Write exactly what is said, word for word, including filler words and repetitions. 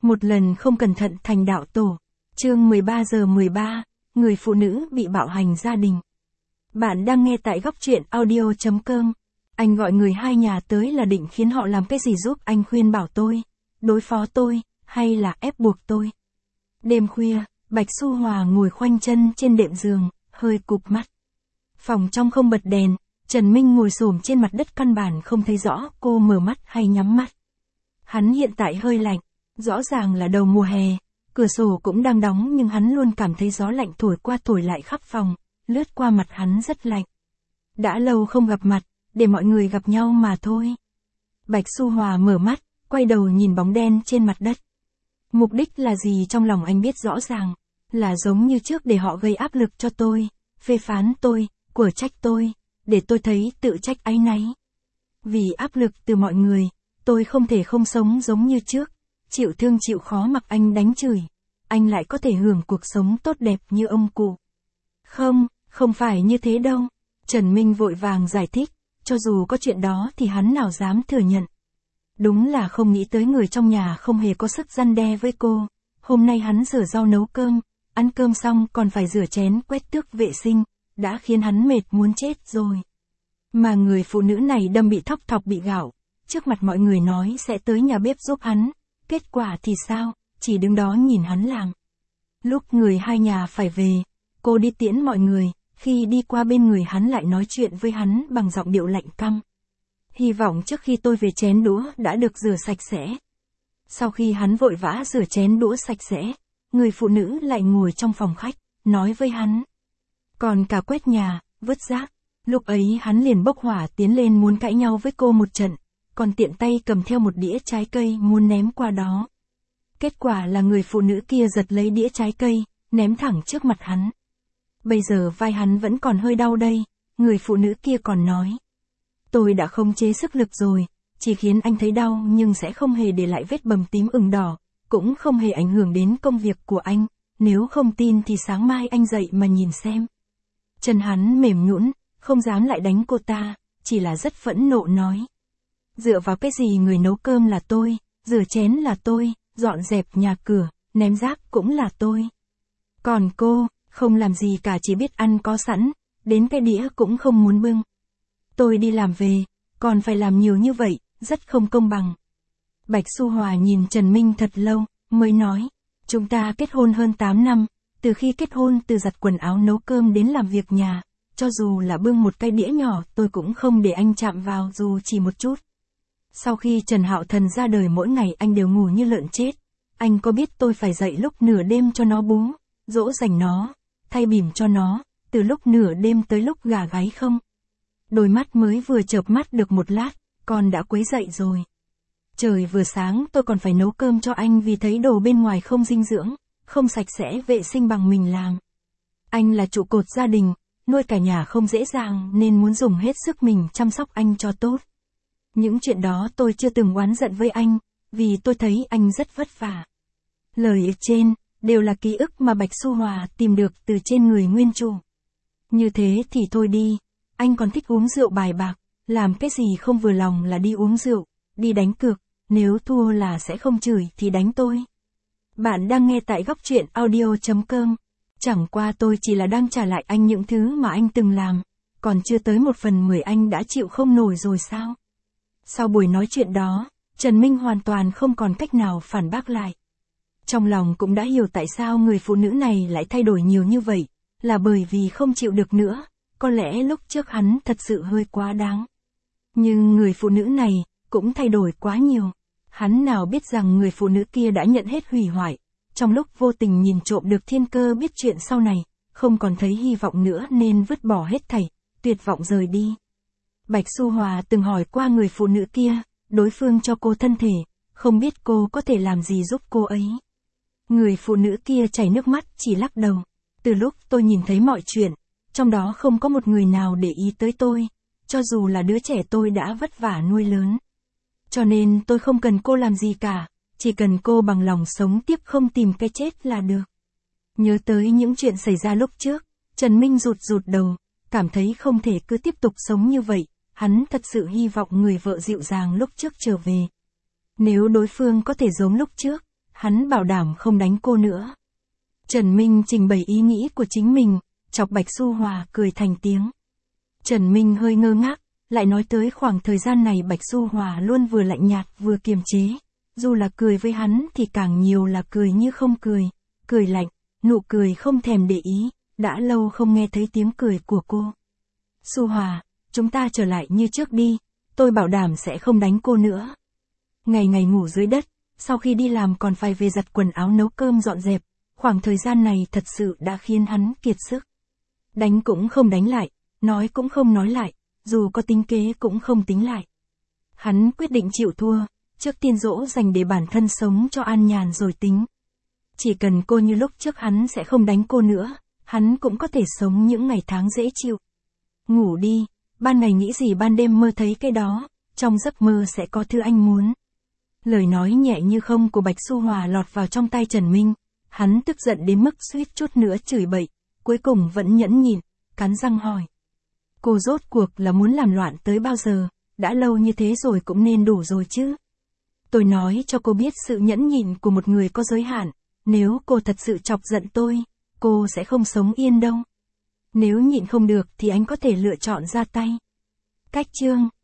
Một lần không cẩn thận thành đạo tổ. Chương mười ba giờ mười ba, người phụ nữ bị bạo hành gia đình. Bạn đang nghe tại góc truyện audio chấm com. Anh gọi người hai nhà tới là định khiến họ làm cái gì giúp anh khuyên bảo tôi, đối phó tôi, hay là ép buộc tôi. Đêm khuya, Bạch Xu Hòa ngồi khoanh chân trên đệm giường, hơi cụp mắt. Phòng trong không bật đèn, Trần Minh ngồi xổm trên mặt đất căn bản không thấy rõ cô mở mắt hay nhắm mắt. Hắn hiện tại hơi lạnh, rõ ràng là đầu mùa hè, cửa sổ cũng đang đóng nhưng hắn luôn cảm thấy gió lạnh thổi qua thổi lại khắp phòng, lướt qua mặt hắn rất lạnh. Đã lâu không gặp mặt, để mọi người gặp nhau mà thôi. Bạch Xu Hòa mở mắt, quay đầu nhìn bóng đen trên mặt đất. Mục đích là gì trong lòng anh biết rõ ràng, là giống như trước để họ gây áp lực cho tôi, phê phán tôi, của trách tôi, để tôi thấy tự trách áy náy. Vì áp lực từ mọi người, tôi không thể không sống giống như trước, chịu thương chịu khó mặc anh đánh chửi, anh lại có thể hưởng cuộc sống tốt đẹp như ông cụ. Không, không phải như thế đâu. Trần Minh vội vàng giải thích, cho dù có chuyện đó thì hắn nào dám thừa nhận. Đúng là không nghĩ tới người trong nhà không hề có sức răn đe với cô. Hôm nay hắn rửa rau nấu cơm, ăn cơm xong còn phải rửa chén quét tước vệ sinh, đã khiến hắn mệt muốn chết rồi. Mà người phụ nữ này đâm bị thóc thọc bị gạo, trước mặt mọi người nói sẽ tới nhà bếp giúp hắn, kết quả thì sao, chỉ đứng đó nhìn hắn làm. Lúc người hai nhà phải về, cô đi tiễn mọi người, khi đi qua bên người hắn lại nói chuyện với hắn bằng giọng điệu lạnh căm. Hy vọng trước khi tôi về chén đũa đã được rửa sạch sẽ. Sau khi hắn vội vã rửa chén đũa sạch sẽ, người phụ nữ lại ngồi trong phòng khách, nói với hắn. Còn cả quét nhà, vứt rác. Lúc ấy hắn liền bốc hỏa tiến lên muốn cãi nhau với cô một trận, còn tiện tay cầm theo một đĩa trái cây muốn ném qua đó. Kết quả là người phụ nữ kia giật lấy đĩa trái cây, ném thẳng trước mặt hắn. Bây giờ vai hắn vẫn còn hơi đau đây, người phụ nữ kia còn nói. Tôi đã không chế sức lực rồi, chỉ khiến anh thấy đau nhưng sẽ không hề để lại vết bầm tím ửng đỏ, cũng không hề ảnh hưởng đến công việc của anh, nếu không tin thì sáng mai anh dậy mà nhìn xem. Chân hắn mềm nhũn, không dám lại đánh cô ta, chỉ là rất phẫn nộ nói. Dựa vào cái gì người nấu cơm là tôi, rửa chén là tôi, dọn dẹp nhà cửa, ném rác cũng là tôi. Còn cô, không làm gì cả chỉ biết ăn có sẵn, đến cái đĩa cũng không muốn bưng. Tôi đi làm về, còn phải làm nhiều như vậy, rất không công bằng. Bạch Xu Hòa nhìn Trần Minh thật lâu, mới nói, chúng ta kết hôn hơn tám năm, từ khi kết hôn từ giặt quần áo nấu cơm đến làm việc nhà, cho dù là bưng một cái đĩa nhỏ tôi cũng không để anh chạm vào dù chỉ một chút. Sau khi Trần Hạo Thần ra đời mỗi ngày anh đều ngủ như lợn chết, anh có biết tôi phải dậy lúc nửa đêm cho nó bú, dỗ dành nó, thay bỉm cho nó, từ lúc nửa đêm tới lúc gà gáy không? Đôi mắt mới vừa chợp mắt được một lát, con đã quấy dậy rồi. Trời vừa sáng tôi còn phải nấu cơm cho anh vì thấy đồ bên ngoài không dinh dưỡng, không sạch sẽ vệ sinh bằng mình làm. Anh là trụ cột gia đình, nuôi cả nhà không dễ dàng nên muốn dùng hết sức mình chăm sóc anh cho tốt. Những chuyện đó tôi chưa từng oán giận với anh, vì tôi thấy anh rất vất vả. Lời trên, đều là ký ức mà Bạch Xu Hòa tìm được từ trên người nguyên chủ. Như thế thì thôi đi, anh còn thích uống rượu bài bạc, làm cái gì không vừa lòng là đi uống rượu, đi đánh cược, nếu thua là sẽ không chửi thì đánh tôi. Bạn đang nghe tại góc truyện audio chấm com. Chẳng qua tôi chỉ là đang trả lại anh những thứ mà anh từng làm, còn chưa tới một phần mười anh đã chịu không nổi rồi sao? Sau buổi nói chuyện đó, Trần Minh hoàn toàn không còn cách nào phản bác lại. Trong lòng cũng đã hiểu tại sao người phụ nữ này lại thay đổi nhiều như vậy, là bởi vì không chịu được nữa, có lẽ lúc trước hắn thật sự hơi quá đáng. Nhưng người phụ nữ này, cũng thay đổi quá nhiều. Hắn nào biết rằng người phụ nữ kia đã nhận hết hủy hoại, trong lúc vô tình nhìn trộm được thiên cơ biết chuyện sau này, không còn thấy hy vọng nữa nên vứt bỏ hết thảy, tuyệt vọng rời đi. Bạch Xu Hòa từng hỏi qua người phụ nữ kia, đối phương cho cô thân thể, không biết cô có thể làm gì giúp cô ấy. Người phụ nữ kia chảy nước mắt chỉ lắc đầu. Từ lúc tôi nhìn thấy mọi chuyện, trong đó không có một người nào để ý tới tôi, cho dù là đứa trẻ tôi đã vất vả nuôi lớn. Cho nên tôi không cần cô làm gì cả, chỉ cần cô bằng lòng sống tiếp không tìm cái chết là được. Nhớ tới những chuyện xảy ra lúc trước, Trần Minh rụt rụt đầu, cảm thấy không thể cứ tiếp tục sống như vậy, hắn thật sự hy vọng người vợ dịu dàng lúc trước trở về. Nếu đối phương có thể giống lúc trước, hắn bảo đảm không đánh cô nữa. Trần Minh trình bày ý nghĩ của chính mình, chọc Bạch Xu Hòa cười thành tiếng. Trần Minh hơi ngơ ngác, lại nói tới khoảng thời gian này Bạch Xu Hòa luôn vừa lạnh nhạt vừa kiềm chế. Dù là cười với hắn thì càng nhiều là cười như không cười, cười lạnh, nụ cười không thèm để ý, đã lâu không nghe thấy tiếng cười của cô. Xu Hòa, chúng ta trở lại như trước đi, tôi bảo đảm sẽ không đánh cô nữa. Ngày ngày ngủ dưới đất, sau khi đi làm còn phải về giặt quần áo nấu cơm dọn dẹp, khoảng thời gian này thật sự đã khiến hắn kiệt sức. Đánh cũng không đánh lại, nói cũng không nói lại, dù có tính kế cũng không tính lại. Hắn quyết định chịu thua, trước tiên dỗ dành để bản thân sống cho an nhàn rồi tính. Chỉ cần cô như lúc trước hắn sẽ không đánh cô nữa, hắn cũng có thể sống những ngày tháng dễ chịu. Ngủ đi, ban ngày nghĩ gì ban đêm mơ thấy cái đó, trong giấc mơ sẽ có thứ anh muốn. Lời nói nhẹ như không của Bạch Xu Hòa lọt vào trong tay Trần Minh, hắn tức giận đến mức suýt chút nữa chửi bậy, cuối cùng vẫn nhẫn nhịn, cắn răng hỏi. Cô rốt cuộc là muốn làm loạn tới bao giờ, đã lâu như thế rồi cũng nên đủ rồi chứ. Tôi nói cho cô biết sự nhẫn nhịn của một người có giới hạn, nếu cô thật sự chọc giận tôi, cô sẽ không sống yên đâu. Nếu nhịn không được thì anh có thể lựa chọn ra tay. Cách chương